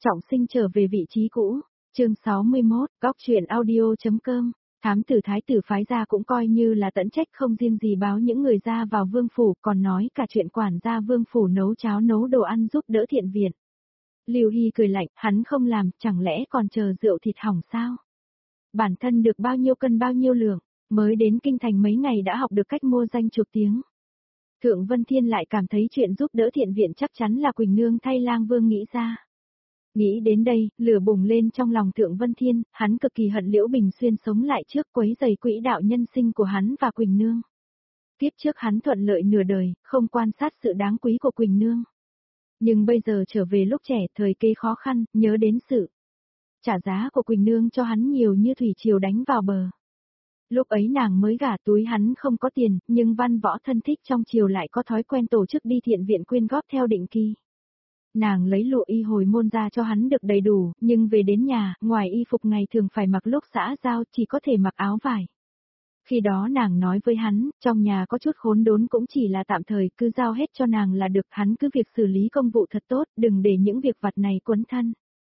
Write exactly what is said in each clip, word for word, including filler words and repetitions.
Trọng sinh trở về vị trí cũ, chương sáu mươi mốt, góc truyện audio.com, thám tử thái tử phái ra cũng coi như là tận trách không riêng gì báo những người ra vào vương phủ, còn nói cả chuyện quản gia vương phủ nấu cháo nấu đồ ăn giúp đỡ thiện viện. Lưu Hy cười lạnh, hắn không làm, chẳng lẽ còn chờ rượu thịt hỏng sao? Bản thân được bao nhiêu cân bao nhiêu lượng, mới đến kinh thành mấy ngày đã học được cách mua danh chục tiếng. Thượng Vân Thiên lại cảm thấy chuyện giúp đỡ thiện viện chắc chắn là Quỳnh Nương thay Lang Vương nghĩ ra. Nghĩ đến đây, lửa bùng lên trong lòng Thượng Vân Thiên, hắn cực kỳ hận Liễu Bình Xuyên sống lại trước quấy rầy quỹ đạo nhân sinh của hắn và Quỳnh Nương. Tiếp trước hắn thuận lợi nửa đời, không quan sát sự đáng quý của Quỳnh Nương. Nhưng bây giờ trở về lúc trẻ, thời kế khó khăn, nhớ đến sự trả giá của Quỳnh Nương cho hắn nhiều như thủy triều đánh vào bờ. Lúc ấy nàng mới gả, túi hắn không có tiền, nhưng văn võ thân thích trong triều lại có thói quen tổ chức đi thiện viện quyên góp theo định kỳ. Nàng lấy lụa y hồi môn ra cho hắn được đầy đủ, nhưng về đến nhà, ngoài y phục ngày thường phải mặc lúc xã giao chỉ có thể mặc áo vải. Khi đó nàng nói với hắn, trong nhà có chút khốn đốn cũng chỉ là tạm thời, cứ giao hết cho nàng là được, hắn cứ việc xử lý công vụ thật tốt, đừng để những việc vặt này quấn thân.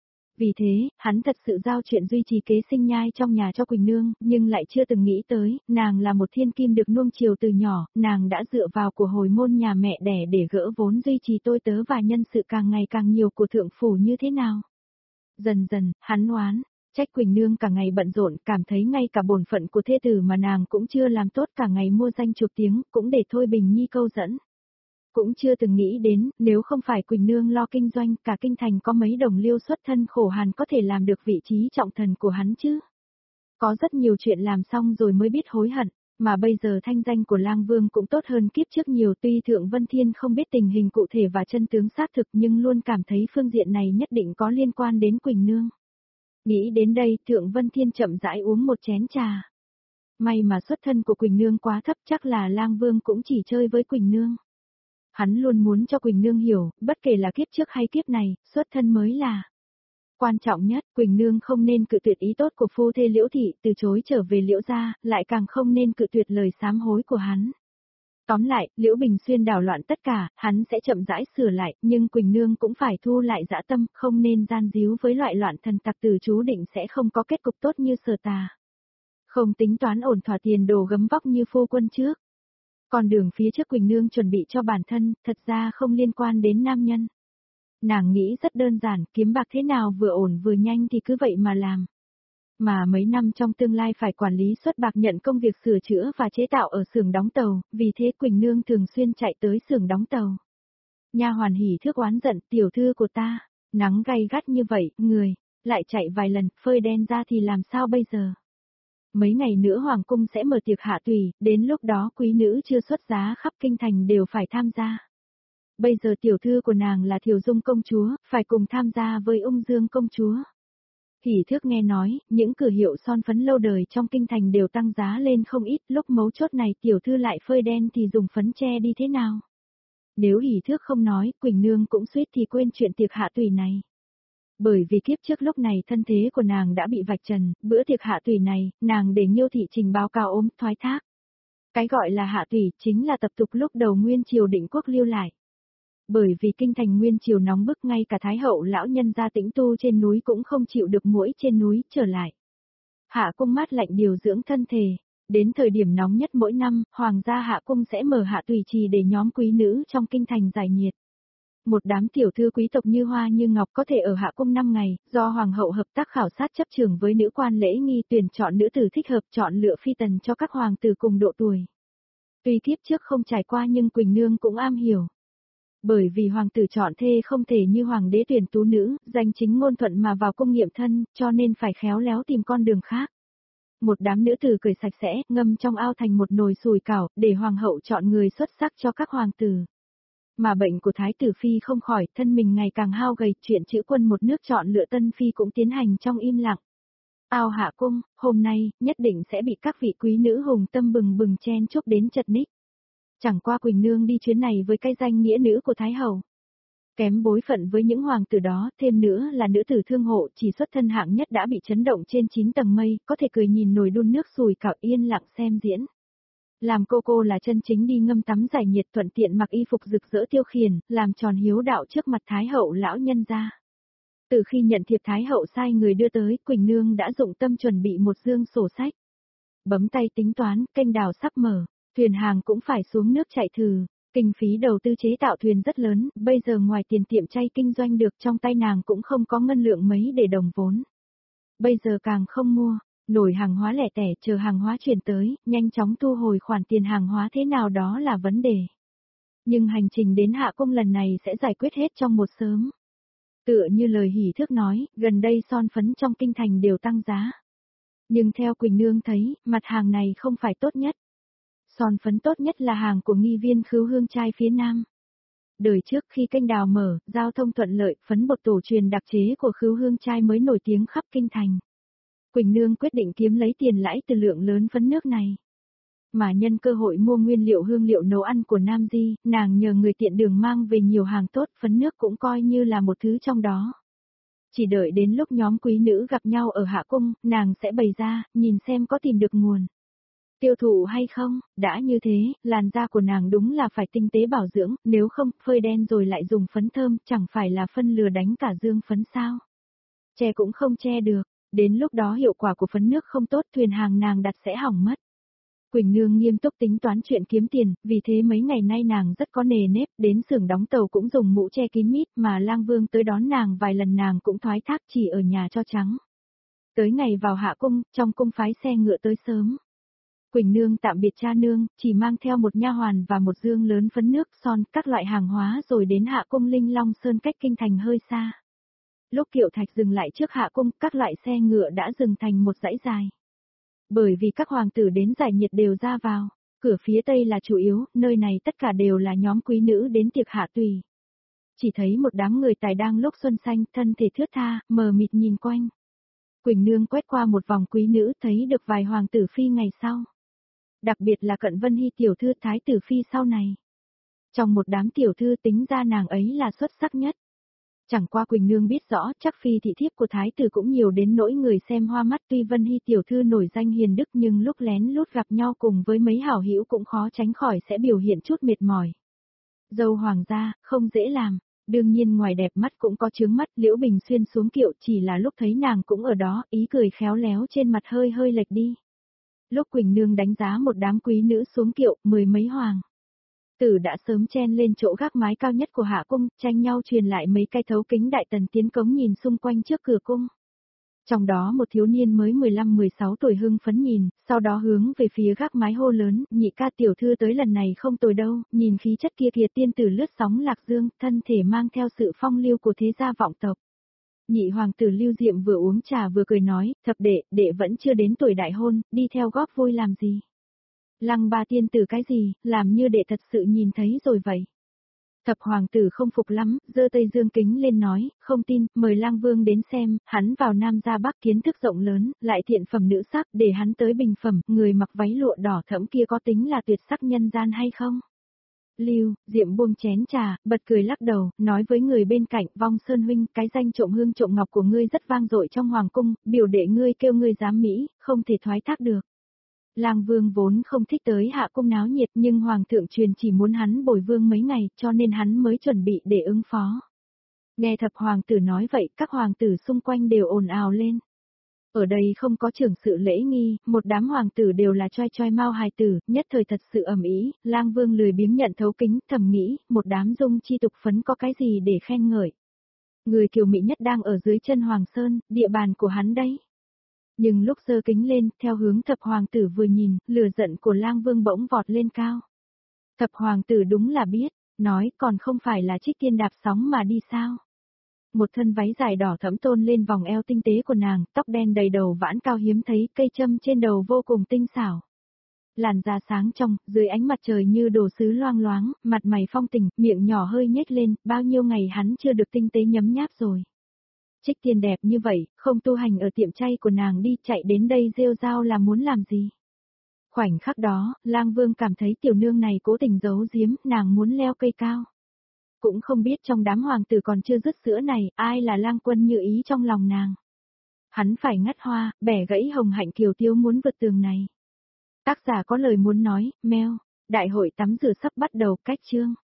Vì thế, hắn thật sự giao chuyện duy trì kế sinh nhai trong nhà cho Quỳnh Nương, nhưng lại chưa từng nghĩ tới, nàng là một thiên kim được nuông chiều từ nhỏ, nàng đã dựa vào của hồi môn nhà mẹ đẻ để gỡ vốn duy trì tôi tớ và nhân sự càng ngày càng nhiều của thượng phủ như thế nào. Dần dần, hắn oán, trách Quỳnh Nương cả ngày bận rộn, cảm thấy ngay cả bổn phận của thê tử mà nàng cũng chưa làm tốt, cả ngày mua danh chục tiếng, cũng để Thôi Bình Nhi câu dẫn. Cũng chưa từng nghĩ đến, nếu không phải Quỳnh Nương lo kinh doanh, cả kinh thành có mấy đồng liêu xuất thân khổ hàn có thể làm được vị trí trọng thần của hắn chứ. Có rất nhiều chuyện làm xong rồi mới biết hối hận, mà bây giờ thanh danh của Lang Vương cũng tốt hơn kiếp trước nhiều, tuy Thượng Vân Thiên không biết tình hình cụ thể và chân tướng xác thực nhưng luôn cảm thấy phương diện này nhất định có liên quan đến Quỳnh Nương. Nghĩ đến đây, Thượng Vân Thiên chậm rãi uống một chén trà. May mà xuất thân của Quỳnh Nương quá thấp, chắc là Lang Vương cũng chỉ chơi với Quỳnh Nương. Hắn luôn muốn cho Quỳnh Nương hiểu, bất kể là kiếp trước hay kiếp này, xuất thân mới là quan trọng nhất. Quỳnh Nương không nên cự tuyệt ý tốt của phu thê Liễu Thị, từ chối trở về Liễu gia, lại càng không nên cự tuyệt lời sám hối của hắn. Tóm lại, Liễu Bình Xuyên đảo loạn tất cả, hắn sẽ chậm rãi sửa lại, nhưng Quỳnh Nương cũng phải thu lại dã tâm, không nên gian díu với loại loạn thần tặc tử chú định sẽ không có kết cục tốt như Sở Tà. Không tính toán ổn thỏa tiền đồ gấm vóc như phu quân trước. Còn đường phía trước Quỳnh Nương chuẩn bị cho bản thân, thật ra không liên quan đến nam nhân. Nàng nghĩ rất đơn giản, kiếm bạc thế nào vừa ổn vừa nhanh thì cứ vậy mà làm. Mà mấy năm trong tương lai phải quản lý xuất bạc, nhận công việc sửa chữa và chế tạo ở xưởng đóng tàu, vì thế Quỳnh Nương thường xuyên chạy tới xưởng đóng tàu. Nha hoàn hỉ thước oán giận, tiểu thư của ta, nắng gay gắt như vậy, người, lại chạy vài lần, phơi đen ra thì làm sao bây giờ? Mấy ngày nữa Hoàng cung sẽ mở tiệc hạ tùy, đến lúc đó quý nữ chưa xuất giá khắp kinh thành đều phải tham gia. Bây giờ tiểu thư của nàng là Thiều Dung công chúa, phải cùng tham gia với Ung Dương công chúa. Hỉ thước nghe nói, những cửa hiệu son phấn lâu đời trong kinh thành đều tăng giá lên không ít, lúc mấu chốt này tiểu thư lại phơi đen thì dùng phấn che đi thế nào? Nếu hỉ thước không nói, Quỳnh Nương cũng suýt thì quên chuyện tiệc hạ tùy này. Bởi vì kiếp trước lúc này thân thế của nàng đã bị vạch trần, bữa tiệc hạ tùy này, nàng để Nhiêu thị trình báo cáo ốm, thoái thác. Cái gọi là hạ tùy chính là tập tục lúc đầu Nguyên Triều Định Quốc lưu lại. Bởi vì kinh thành Nguyên Triều nóng bức, ngay cả Thái hậu lão nhân gia tĩnh tu trên núi cũng không chịu được muỗi trên núi trở lại. Hạ cung mát lạnh điều dưỡng thân thể. Đến thời điểm nóng nhất mỗi năm, hoàng gia hạ cung sẽ mở hạ tùy trì để nhóm quý nữ trong kinh thành giải nhiệt. Một đám tiểu thư quý tộc như hoa như ngọc có thể ở hạ cung năm ngày, do hoàng hậu hợp tác khảo sát chấp trường với nữ quan lễ nghi, tuyển chọn nữ tử thích hợp, chọn lựa phi tần cho các hoàng tử cùng độ tuổi. Tuy kiếp trước không trải qua nhưng Quỳnh Nương cũng am hiểu. Bởi vì hoàng tử chọn thê không thể như hoàng đế tuyển tú nữ, danh chính ngôn thuận mà vào cung nghiệm thân, cho nên phải khéo léo tìm con đường khác. Một đám nữ tử cười sạch sẽ, ngâm trong ao thành một nồi sùi cảo, để hoàng hậu chọn người xuất sắc cho các hoàng tử. Mà bệnh của Thái tử Phi không khỏi, thân mình ngày càng hao gầy, chuyện chữ quân một nước chọn lựa tân phi cũng tiến hành trong im lặng. Ao hạ cung, hôm nay, nhất định sẽ bị các vị quý nữ hùng tâm bừng bừng chen chúc đến chật ních. Chẳng qua Quỳnh Nương đi chuyến này với cái danh nghĩa nữ của Thái hậu. Kém bối phận với những hoàng tử đó, thêm nữa là nữ tử thương hộ, chỉ xuất thân hạng nhất đã bị chấn động trên chín tầng mây, có thể cười nhìn nồi đun nước sùi cảo yên lặng xem diễn. Làm cô cô là chân chính đi ngâm tắm giải nhiệt, thuận tiện mặc y phục rực rỡ tiêu khiển, làm tròn hiếu đạo trước mặt Thái hậu lão nhân gia. Từ khi nhận thiệp Thái hậu sai người đưa tới, Quỳnh Nương đã dụng tâm chuẩn bị một dương sổ sách. Bấm tay tính toán, kênh đào sắp mở, thuyền hàng cũng phải xuống nước chạy thử. Kinh phí đầu tư chế tạo thuyền rất lớn, bây giờ ngoài tiền tiệm chay kinh doanh được trong tay nàng cũng không có ngân lượng mấy để đồng vốn. Bây giờ càng không mua, nổi hàng hóa lẻ tẻ chờ hàng hóa chuyển tới, nhanh chóng thu hồi khoản tiền hàng hóa thế nào đó là vấn đề. Nhưng hành trình đến Hạ Cung lần này sẽ giải quyết hết trong một sớm. Tựa như lời hỉ thước nói, gần đây son phấn trong kinh thành đều tăng giá. Nhưng theo Quỳnh Nương thấy, mặt hàng này không phải tốt nhất. Son phấn tốt nhất là hàng của nghi viên Khứu Hương trai phía Nam. Đời trước khi kênh đào mở, giao thông thuận lợi, phấn bột tổ truyền đặc chế của Khứu Hương trai mới nổi tiếng khắp kinh thành. Quỳnh Nương quyết định kiếm lấy tiền lãi từ lượng lớn phấn nước này. Mà nhân cơ hội mua nguyên liệu hương liệu nấu ăn của Nam Di, nàng nhờ người tiện đường mang về nhiều hàng tốt, phấn nước cũng coi như là một thứ trong đó. Chỉ đợi đến lúc nhóm quý nữ gặp nhau ở Hạ Cung, nàng sẽ bày ra, nhìn xem có tìm được nguồn tiêu thụ hay không. Đã như thế, làn da của nàng đúng là phải tinh tế bảo dưỡng, nếu không, phơi đen rồi lại dùng phấn thơm, chẳng phải là phân lừa đánh cả dương phấn sao. Che cũng không che được, đến lúc đó hiệu quả của phấn nước không tốt, thuyền hàng nàng đặt sẽ hỏng mất. Quỳnh Nương nghiêm túc tính toán chuyện kiếm tiền, vì thế mấy ngày nay nàng rất có nề nếp, đến xưởng đóng tàu cũng dùng mũ che kín mít, mà Lang Vương tới đón nàng vài lần nàng cũng thoái thác chỉ ở nhà cho trắng. Tới ngày vào Hạ Cung, trong cung phái xe ngựa tới sớm. Quỳnh Nương tạm biệt cha nương, chỉ mang theo một nha hoàn và một dương lớn phấn nước, son, các loại hàng hóa rồi đến Hạ Cung Linh Long Sơn cách kinh thành hơi xa. Lúc kiệu thạch dừng lại trước Hạ Cung, các loại xe ngựa đã dừng thành một dãy dài. Bởi vì các hoàng tử đến giải nhiệt đều ra vào, cửa phía tây là chủ yếu, nơi này tất cả đều là nhóm quý nữ đến tiệc hạ tùy. Chỉ thấy một đám người tài đang lúc xuân xanh, thân thể thướt tha, mờ mịt nhìn quanh. Quỳnh Nương quét qua một vòng quý nữ thấy được vài hoàng tử phi ngày sau. Đặc biệt là Cận Vân Hy tiểu thư thái tử phi sau này. Trong một đám tiểu thư tính ra nàng ấy là xuất sắc nhất. Chẳng qua Quỳnh Nương biết rõ chắc phi thị thiếp của thái tử cũng nhiều đến nỗi người xem hoa mắt, tuy Vân Hy tiểu thư nổi danh hiền đức nhưng lúc lén lút gặp nhau cùng với mấy hảo hữu cũng khó tránh khỏi sẽ biểu hiện chút mệt mỏi. Dâu hoàng gia, không dễ làm, đương nhiên ngoài đẹp mắt cũng có chướng mắt. Liễu Bình Xuyên xuống kiệu chỉ là lúc thấy nàng cũng ở đó, ý cười khéo léo trên mặt hơi hơi lệch đi. Lúc Quỳnh Nương đánh giá một đám quý nữ xuống kiệu, mười mấy hoàng tử đã sớm chen lên chỗ gác mái cao nhất của Hạ Cung, tranh nhau truyền lại mấy cái thấu kính đại tần tiến cống nhìn xung quanh trước cửa cung. Trong đó một thiếu niên mới mười lăm mười sáu tuổi hưng phấn nhìn, sau đó hướng về phía gác mái hô lớn, nhị ca tiểu thư tới lần này không tồi đâu, nhìn khí chất kia kìa, tiên tử lướt sóng lạc dương, thân thể mang theo sự phong lưu của thế gia vọng tộc. Nhị hoàng tử Lưu Diệm vừa uống trà vừa cười nói, thập đệ, đệ vẫn chưa đến tuổi đại hôn, đi theo góp vui làm gì? Lăng ba tiên tử cái gì, làm như đệ thật sự nhìn thấy rồi vậy. Thập hoàng tử không phục lắm, giơ tay dương kính lên nói, không tin, mời Lang Vương đến xem, hắn vào Nam ra Bắc kiến thức rộng lớn, lại thiện phẩm nữ sắc, để hắn tới bình phẩm, người mặc váy lụa đỏ thẫm kia có tính là tuyệt sắc nhân gian hay không? Lưu Diệm buông chén trà, bật cười lắc đầu, nói với người bên cạnh, Vong Sơn huynh, cái danh trộm hương trộm ngọc của ngươi rất vang dội trong hoàng cung, biểu đệ ngươi kêu ngươi dám mỹ, không thể thoái thác được. Lang Vương vốn không thích tới Hạ Cung náo nhiệt, nhưng hoàng thượng truyền chỉ muốn hắn bồi vương mấy ngày, cho nên hắn mới chuẩn bị để ứng phó. Nghe thập hoàng tử nói vậy, các hoàng tử xung quanh đều ồn ào lên. Ở đây không có trưởng sự lễ nghi, một đám hoàng tử đều là choi choi mau hài tử, nhất thời thật sự ầm ĩ. Lang Vương lười biếng nhận thấu kính, thầm nghĩ, một đám dung chi tục phấn có cái gì để khen ngợi. Người kiều mỹ nhất đang ở dưới chân Hoàng Sơn, địa bàn của hắn đấy. Nhưng lúc giơ kính lên, theo hướng thập hoàng tử vừa nhìn, lửa giận của Lang Vương bỗng vọt lên cao. Thập hoàng tử đúng là biết, nói còn không phải là Trích Tiên đạp sóng mà đi sao. Một thân váy dài đỏ thẫm tôn lên vòng eo tinh tế của nàng, tóc đen đầy đầu vãn cao hiếm thấy, cây châm trên đầu vô cùng tinh xảo. Làn da sáng trong, dưới ánh mặt trời như đồ sứ loang loáng, mặt mày phong tình, miệng nhỏ hơi nhếch lên, bao nhiêu ngày hắn chưa được tinh tế nhấm nháp rồi. Trích Tiên đẹp như vậy, không tu hành ở tiệm chay của nàng đi, chạy đến đây rêu rao là muốn làm gì. Khoảnh khắc đó, Lang Vương cảm thấy tiểu nương này cố tình giấu giếm, nàng muốn leo cây cao. Cũng không biết trong đám hoàng tử còn chưa dứt sữa này, ai là Lang Quân như ý trong lòng nàng. Hắn phải ngắt hoa, bẻ gãy hồng hạnh kiều tiêu muốn vượt tường này. Tác giả có lời muốn nói, mail, đại hội tắm rửa sắp bắt đầu, cách chương.